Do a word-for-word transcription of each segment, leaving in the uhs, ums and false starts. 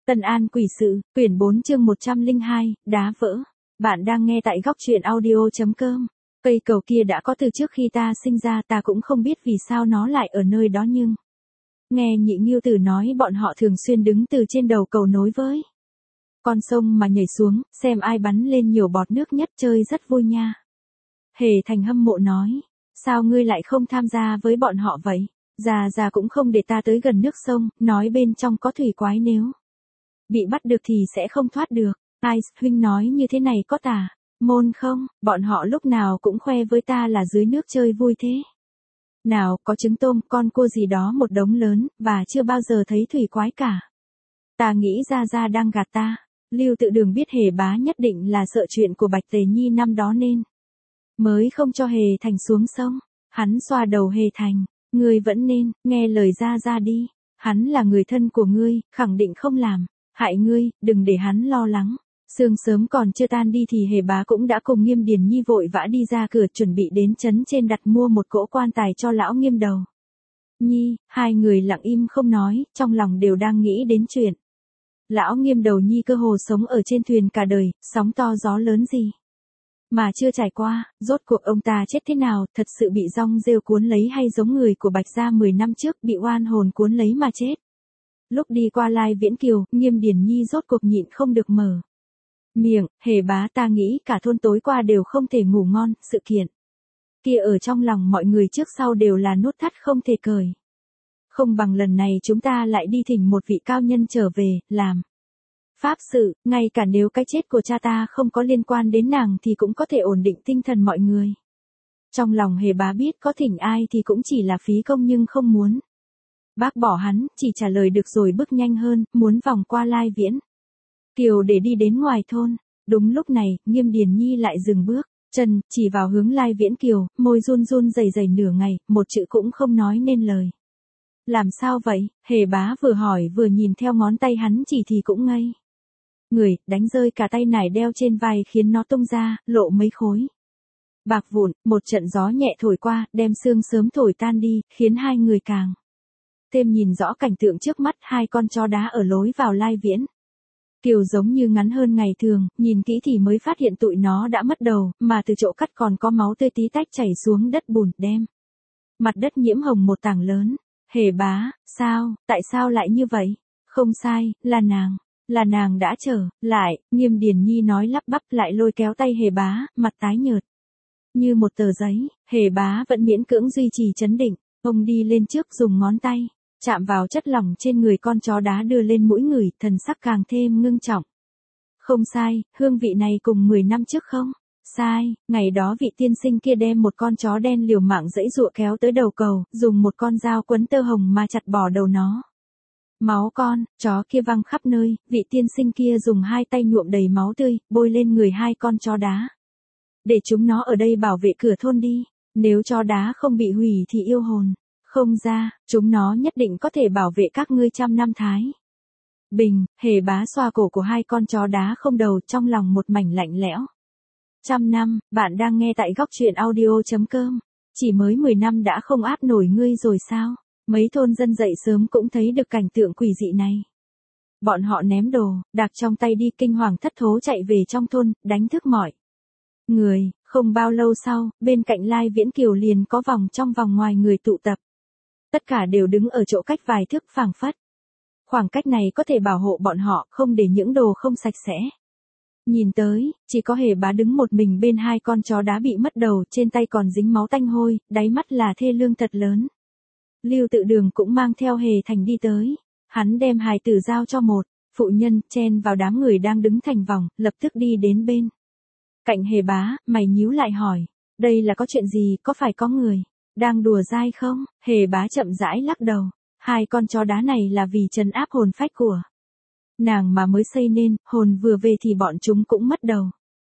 Tân An quỷ sự, quyển bốn chương một trăm lẻ hai, đá vỡ. Bạn đang nghe tại góc truyện audio chấm com. Cây cầu kia đã có từ trước khi ta sinh ra, ta cũng không biết vì sao nó lại ở nơi đó nhưng. Nghe Nhị Nghiêu Tử nói bọn họ thường xuyên đứng từ trên đầu cầu nối với con sông mà nhảy xuống, xem ai bắn lên nhiều bọt nước nhất, chơi rất vui nha. Hề Thành hâm mộ nói, sao ngươi lại không tham gia với bọn họ vậy? Già già cũng không để ta tới gần nước sông, nói bên trong có thủy quái, nếu bị bắt được thì sẽ không thoát được. Ai, huynh nói như thế này có tà môn không? Bọn họ lúc nào cũng khoe với ta là dưới nước chơi vui thế. Nào, có trứng tôm, con cua gì đó một đống lớn, và chưa bao giờ thấy thủy quái cả. Ta nghĩ ra ra đang gạt ta. Lưu Tự Đường biết Hề Bá nhất định là sợ chuyện của Bạch Tề Nhi năm đó nên mới không cho Hề Thành xuống sông. Hắn xoa đầu Hề Thành, ngươi vẫn nên nghe lời ra ra đi. Hắn là người thân của ngươi, khẳng định không làm hại ngươi, đừng để hắn lo lắng. Sương sớm còn chưa tan đi thì Hề Bá cũng đã cùng Nghiêm Điền Nhi vội vã đi ra cửa, chuẩn bị đến trấn trên đặt mua một cỗ quan tài cho lão Nghiêm Đầu Nhi. Hai người lặng im không nói, trong lòng đều đang nghĩ đến chuyện lão Nghiêm Đầu Nhi cơ hồ sống ở trên thuyền cả đời, sóng to gió lớn gì mà chưa trải qua. Rốt cuộc ông ta chết thế nào, thật sự bị rong rêu cuốn lấy hay giống người của Bạch gia mười năm trước bị oan hồn cuốn lấy mà chết? Lúc đi qua Lai Viễn Kiều, Nghiêm Điền Nhi rốt cuộc nhịn không được mở miệng, Hề Bá, ta nghĩ cả thôn tối qua đều không thể ngủ ngon, sự kiện kia ở trong lòng mọi người trước sau đều là nút thắt không thể cởi. Không bằng lần này chúng ta lại đi thỉnh một vị cao nhân trở về, làm pháp sự, ngay cả nếu cái chết của cha ta không có liên quan đến nàng thì cũng có thể ổn định tinh thần mọi người. Trong lòng Hề Bá biết có thỉnh ai thì cũng chỉ là phí công nhưng không muốn bác bỏ hắn, chỉ trả lời được rồi bước nhanh hơn, muốn vòng qua Lai Viễn Kiều để đi đến ngoài thôn. Đúng lúc này, Nghiêm Điền Nhi lại dừng bước chân, chỉ vào hướng Lai Viễn Kiều, môi run run rẩy rẩy nửa ngày, một chữ cũng không nói nên lời. Làm sao vậy? Hề Bá vừa hỏi vừa nhìn theo ngón tay hắn chỉ thì cũng ngây người, đánh rơi cả tay nải đeo trên vai khiến nó tung ra, lộ mấy khối bạc vụn. Một trận gió nhẹ thổi qua, đem sương sớm thổi tan đi, khiến hai người càng thêm nhìn rõ cảnh tượng trước mắt. Hai con chó đá ở lối vào Lai Viễn Kiều giống như ngắn hơn ngày thường, nhìn kỹ thì mới phát hiện tụi nó đã mất đầu, mà từ chỗ cắt còn có máu tươi tí tách chảy xuống đất bùn, đem mặt đất nhiễm hồng một tảng lớn. Hề Bá, sao, tại sao lại như vậy? Không sai, là nàng, là nàng đã trở lại. Nghiêm Điền Nhi nói lắp bắp, lại lôi kéo tay Hề Bá, mặt tái nhợt như một tờ giấy. Hề Bá vẫn miễn cưỡng duy trì trấn định, ông đi lên trước dùng ngón tay chạm vào chất lỏng trên người con chó đá đưa lên mũi ngửi, thần sắc càng thêm ngưng trọng. Không sai, hương vị này cùng mười năm trước không? Sai, ngày đó vị tiên sinh kia đem một con chó đen liều mạng giãy giụa kéo tới đầu cầu, dùng một con dao quấn tơ hồng mà chặt bỏ đầu nó. Máu con chó kia văng khắp nơi, vị tiên sinh kia dùng hai tay nhuộm đầy máu tươi, bôi lên người hai con chó đá. Để chúng nó ở đây bảo vệ cửa thôn đi, nếu chó đá không bị hủy thì yêu hồn không ra, chúng nó nhất định có thể bảo vệ các ngươi trăm năm thái bình. Hề Bá xoa cổ của hai con chó đá không đầu, trong lòng một mảnh lạnh lẽo. Trăm năm, bạn đang nghe tại góc truyện audio chấm com. Chỉ mới mười năm đã không áp nổi ngươi rồi sao? Mấy thôn dân dậy sớm cũng thấy được cảnh tượng quỷ dị này. Bọn họ ném đồ đạc trong tay đi, kinh hoàng thất thố chạy về trong thôn, đánh thức mọi người. Không bao lâu sau, bên cạnh Lai Viễn Kiều liền có vòng trong vòng ngoài người tụ tập. Tất cả đều đứng ở chỗ cách vài thước, phảng phất khoảng cách này có thể bảo hộ bọn họ, không để những đồ không sạch sẽ nhìn tới. Chỉ có Hề Bá đứng một mình bên hai con chó đá bị mất đầu, trên tay còn dính máu tanh hôi, đáy mắt là thê lương thật lớn. Lưu Tự Đường cũng mang theo Hề Thành đi tới. Hắn đem hài tử giao cho một phụ nhân, chen vào đám người đang đứng thành vòng, lập tức đi đến bên cạnh Hề Bá, mày nhíu lại hỏi, đây là có chuyện gì, có phải có người đang đùa dai không? Hề Bá chậm rãi lắc đầu, hai con chó đá này là vì trấn áp hồn phách của nàng mà mới xây nên, hồn vừa về thì bọn chúng cũng mất đầu.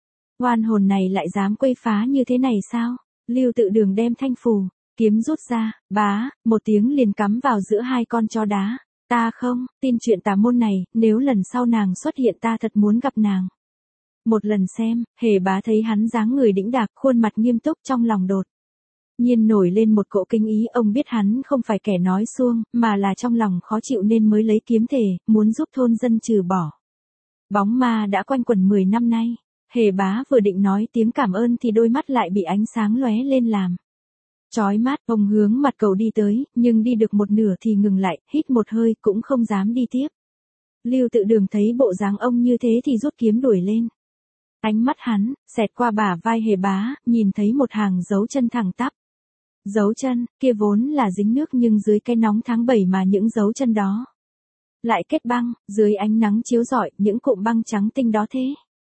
Oan hồn này lại dám quấy phá như thế này sao? Lưu Tự Đường đem thanh phù kiếm rút ra, bá, một tiếng liền cắm vào giữa hai con chó đá. Ta không tin chuyện tà môn này, nếu lần sau nàng xuất hiện ta thật muốn gặp nàng một lần xem. Hề Bá thấy hắn dáng người đĩnh đạc, khuôn mặt nghiêm túc, trong lòng đột nhiên nổi lên một cỗ kinh ý, ông biết hắn không phải kẻ nói suông, mà là trong lòng khó chịu nên mới lấy kiếm thể, muốn giúp thôn dân trừ bỏ. Bóng ma đã quanh quẩn mười năm nay, Hề Bá vừa định nói tiếng cảm ơn thì đôi mắt lại bị ánh sáng lóe lên làm chói mắt. Ông hướng mặt cầu đi tới, nhưng đi được một nửa thì ngừng lại, hít một hơi cũng không dám đi tiếp. Lưu Tự Đường thấy bộ dáng ông như thế thì rút kiếm đuổi lên. Ánh mắt hắn xẹt qua bả vai Hề Bá, nhìn thấy một hàng dấu chân thẳng tắp. Dấu chân kia vốn là dính nước, nhưng dưới cái nóng tháng bảy mà những dấu chân đó lại kết băng, dưới ánh nắng chiếu rọi, những cụm băng trắng tinh đó thế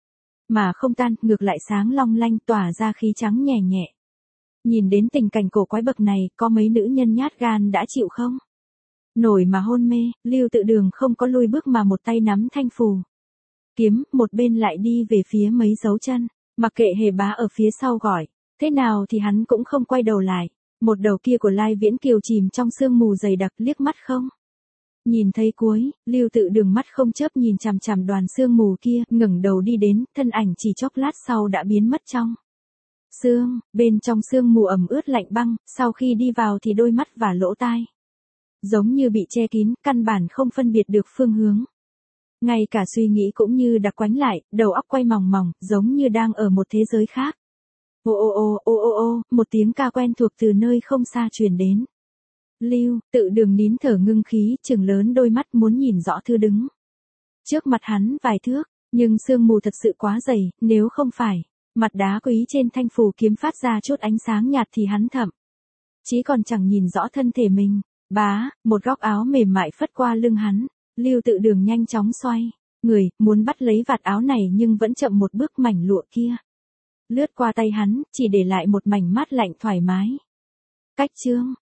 mà không tan, ngược lại sáng long lanh, tỏa ra khí trắng nhẹ nhẹ. Nhìn đến tình cảnh cổ quái bậc này, có mấy nữ nhân nhát gan đã chịu không nổi mà hôn mê. Lưu Tự Đường không có lùi bước mà một tay nắm thanh phù kiếm, một bên lại đi về phía mấy dấu chân, mặc kệ Hề Bá ở phía sau gọi thế nào thì hắn cũng không quay đầu lại. Một đầu kia của Lai Viễn Kiều chìm trong sương mù dày đặc, liếc mắt không nhìn thấy cuối. Lưu Tự Đường mắt không chớp nhìn chằm chằm đoàn sương mù kia, ngẩng đầu đi đến, thân ảnh chỉ chốc lát sau đã biến mất trong sương. Bên trong sương mù ẩm ướt lạnh băng, sau khi đi vào thì đôi mắt và lỗ tai giống như bị che kín, căn bản không phân biệt được phương hướng. Ngay cả suy nghĩ cũng như đặc quánh lại, đầu óc quay mòng mòng, giống như đang ở một thế giới khác. Ô ô ô ô ô ô, một tiếng ca quen thuộc từ nơi không xa truyền đến. Lưu Tự Đường nín thở ngưng khí, chừng lớn đôi mắt muốn nhìn rõ thứ đứng trước mặt hắn vài thước, nhưng sương mù thật sự quá dày, nếu không phải mặt đá quý trên thanh phù kiếm phát ra chút ánh sáng nhạt thì hắn thậm chí còn chẳng nhìn rõ thân thể mình. Bá, một góc áo mềm mại phất qua lưng hắn, Lưu Tự Đường nhanh chóng xoay người, muốn bắt lấy vạt áo này nhưng vẫn chậm một bước, mảnh lụa kia lướt qua tay hắn, chỉ để lại một mảnh mát lạnh thoải mái. Cách chương